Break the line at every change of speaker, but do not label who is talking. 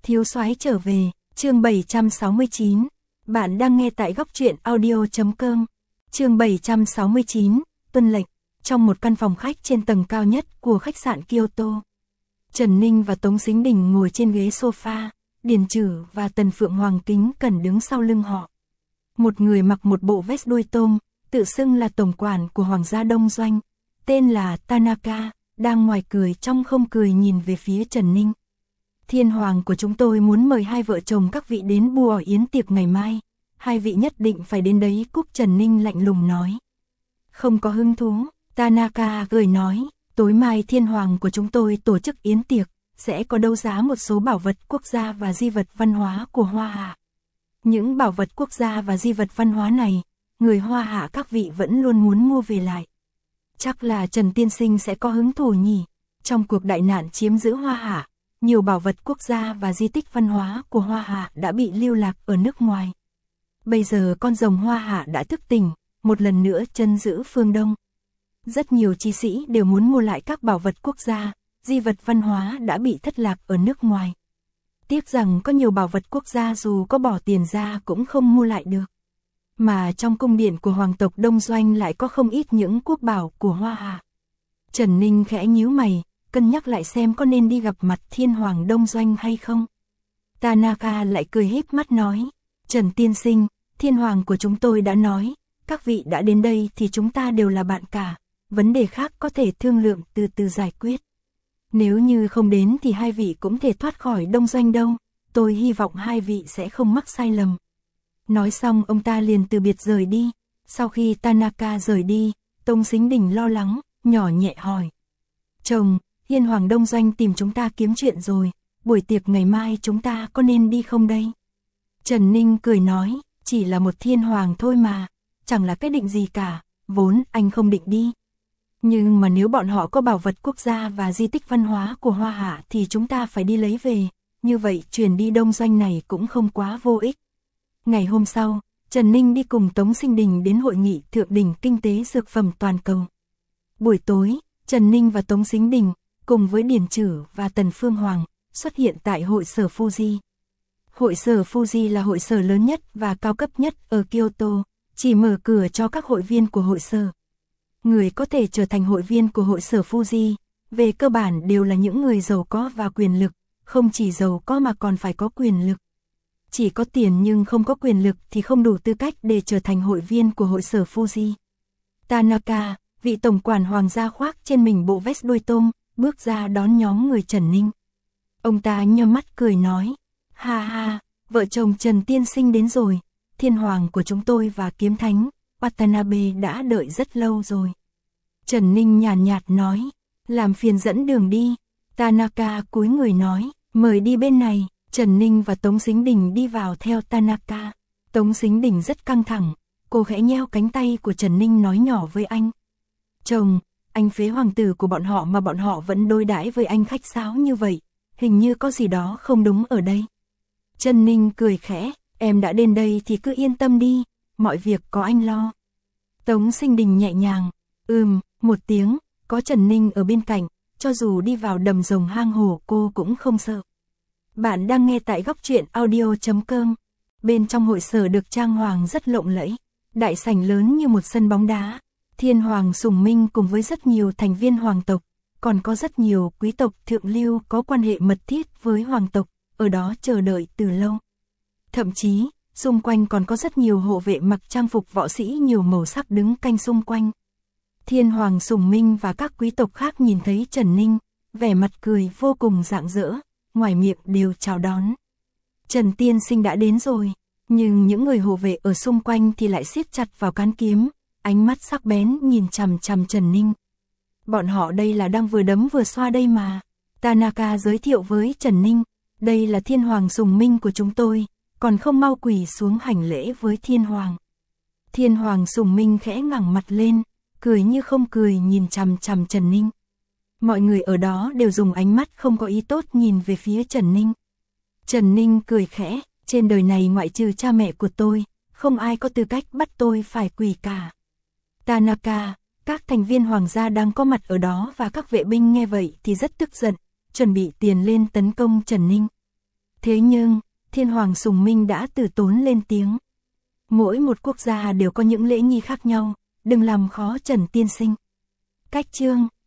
Thiếu soái trở về, chương 769. Bạn đang nghe tại góc truyện audio.com. Chương 769, tuân lệnh. Trong một căn phòng khách trên tầng cao nhất của khách sạn Kyoto, Trần Ninh và Tống Sính Đình ngồi trên ghế sofa, Điền Trử và Tần Phượng Hoàng kính cẩn đứng sau lưng họ. Một người mặc một bộ vest đuôi tôm, tự xưng là tổng quản của Hoàng gia Đông Doanh, tên là Tanaka, đang ngoài cười trong không cười nhìn về phía Trần Ninh. Thiên hoàng của chúng tôi muốn mời hai vợ chồng các vị đến bùa yến tiệc ngày mai, hai vị nhất định phải đến đấy. Cúc Trần Ninh lạnh lùng nói. Không có hứng thú, Tanaka cười nói, tối mai thiên hoàng của chúng tôi tổ chức yến tiệc, sẽ có đấu giá một số bảo vật quốc gia và di vật văn hóa của Hoa Hạ. Những bảo vật quốc gia và di vật văn hóa này, người Hoa Hạ các vị vẫn luôn muốn mua về lại. Chắc là Trần Tiên Sinh sẽ có hứng thú nhỉ. Trong cuộc đại nạn chiếm giữ Hoa Hạ, nhiều bảo vật quốc gia và di tích văn hóa của Hoa Hạ đã bị lưu lạc ở nước ngoài. Bây giờ con rồng Hoa Hạ đã thức tỉnh, một lần nữa trấn giữ phương Đông. Rất nhiều chi sĩ đều muốn mua lại các bảo vật quốc gia, di vật văn hóa đã bị thất lạc ở nước ngoài. Tiếc rằng có nhiều bảo vật quốc gia dù có bỏ tiền ra cũng không mua lại được. Mà trong cung điện của hoàng tộc Đông Doanh lại có không ít những quốc bảo của Hoa Hạ. Trần Ninh khẽ nhíu mày, cân nhắc lại xem có nên đi gặp mặt thiên hoàng Đông Doanh hay không. Tanaka lại cười híp mắt nói, Trần Tiên Sinh, thiên hoàng của chúng tôi đã nói, các vị đã đến đây thì chúng ta đều là bạn cả, vấn đề khác có thể thương lượng từ từ giải quyết. Nếu như không đến thì hai vị cũng thể thoát khỏi Đông Doanh đâu, tôi hy vọng hai vị sẽ không mắc sai lầm. Nói xong ông ta liền từ biệt rời đi. Sau khi Tanaka rời đi, Tống Sính Đình lo lắng, nhỏ nhẹ hỏi. Chồng, Hiên Hoàng Đông Doanh tìm chúng ta kiếm chuyện rồi, buổi tiệc ngày mai chúng ta có nên đi không đây? Trần Ninh cười nói, chỉ là một thiên hoàng thôi mà, chẳng là cái định gì cả, vốn anh không định đi. Nhưng mà nếu bọn họ có bảo vật quốc gia và di tích văn hóa của Hoa Hạ thì chúng ta phải đi lấy về, như vậy chuyển đi Đông Doanh này cũng không quá vô ích. Ngày hôm sau, Trần Ninh đi cùng Tống Sính Đình đến hội nghị thượng đỉnh kinh tế dược phẩm toàn cầu. Buổi tối, Trần Ninh và Tống Sính Đình, cùng với Điền Trử và Tần Phương Hoàng, xuất hiện tại hội sở Fuji. Hội sở Fuji là hội sở lớn nhất và cao cấp nhất ở Kyoto, chỉ mở cửa cho các hội viên của hội sở. Người có thể trở thành hội viên của hội sở Fuji, về cơ bản đều là những người giàu có và quyền lực, không chỉ giàu có mà còn phải có quyền lực. Chỉ có tiền nhưng không có quyền lực thì không đủ tư cách để trở thành hội viên của hội sở Fuji. Tanaka, vị tổng quản hoàng gia khoác trên mình bộ vest đuôi tôm, bước ra đón nhóm người Trần Ninh. Ông ta nhếch mắt cười nói, ha ha, vợ chồng Trần Tiên Sinh đến rồi, thiên hoàng của chúng tôi và kiếm thánh, Watanabe đã đợi rất lâu rồi. Trần Ninh nhàn nhạt nói, làm phiền dẫn đường đi. Tanaka cúi người nói, mời đi bên này. Trần Ninh và Tống Sính Đình đi vào theo Tanaka. Tống Sính Đình rất căng thẳng, cô khẽ nheo cánh tay của Trần Ninh nói nhỏ với anh. Chồng, anh phế hoàng tử của bọn họ mà bọn họ vẫn đối đãi với anh khách sáo như vậy, hình như có gì đó không đúng ở đây. Trần Ninh cười khẽ, em đã đến đây thì cứ yên tâm đi, mọi việc có anh lo. Tống Sính Đình nhẹ nhàng, một tiếng, có Trần Ninh ở bên cạnh, cho dù đi vào đầm rồng hang hổ cô cũng không sợ. Bạn đang nghe tại góc truyện audio.com. Bên trong hội sở được trang hoàng rất lộng lẫy, đại sảnh lớn như một sân bóng đá. Thiên hoàng Sùng Minh cùng với rất nhiều thành viên hoàng tộc, còn có rất nhiều quý tộc thượng lưu có quan hệ mật thiết với hoàng tộc, ở đó chờ đợi từ lâu. Thậm chí, xung quanh còn có rất nhiều hộ vệ mặc trang phục võ sĩ nhiều màu sắc đứng canh xung quanh. Thiên hoàng Sùng Minh và các quý tộc khác nhìn thấy Trần Ninh, vẻ mặt cười vô cùng rạng rỡ, ngoài miệng đều chào đón. Trần Tiên Sinh đã đến rồi, nhưng những người hộ vệ ở xung quanh thì lại siết chặt vào cán kiếm, ánh mắt sắc bén nhìn chằm chằm Trần Ninh. Bọn họ đây là đang vừa đấm vừa xoa đây mà. Tanaka giới thiệu với Trần Ninh, đây là thiên hoàng Sùng Minh của chúng tôi, còn không mau quỳ xuống hành lễ với thiên hoàng. Thiên hoàng Sùng Minh khẽ ngẩng mặt lên, cười như không cười nhìn chằm chằm Trần Ninh. Mọi người ở đó đều dùng ánh mắt không có ý tốt nhìn về phía Trần Ninh. Trần Ninh cười khẽ, trên đời này ngoại trừ cha mẹ của tôi, không ai có tư cách bắt tôi phải quỳ cả. Tanaka, các thành viên hoàng gia đang có mặt ở đó và các vệ binh nghe vậy thì rất tức giận, chuẩn bị tiền lên tấn công Trần Ninh. Thế nhưng, Thiên Hoàng Sùng Minh đã từ tốn lên tiếng. Mỗi một quốc gia đều có những lễ nghi khác nhau, đừng làm khó Trần tiên sinh. Cách chương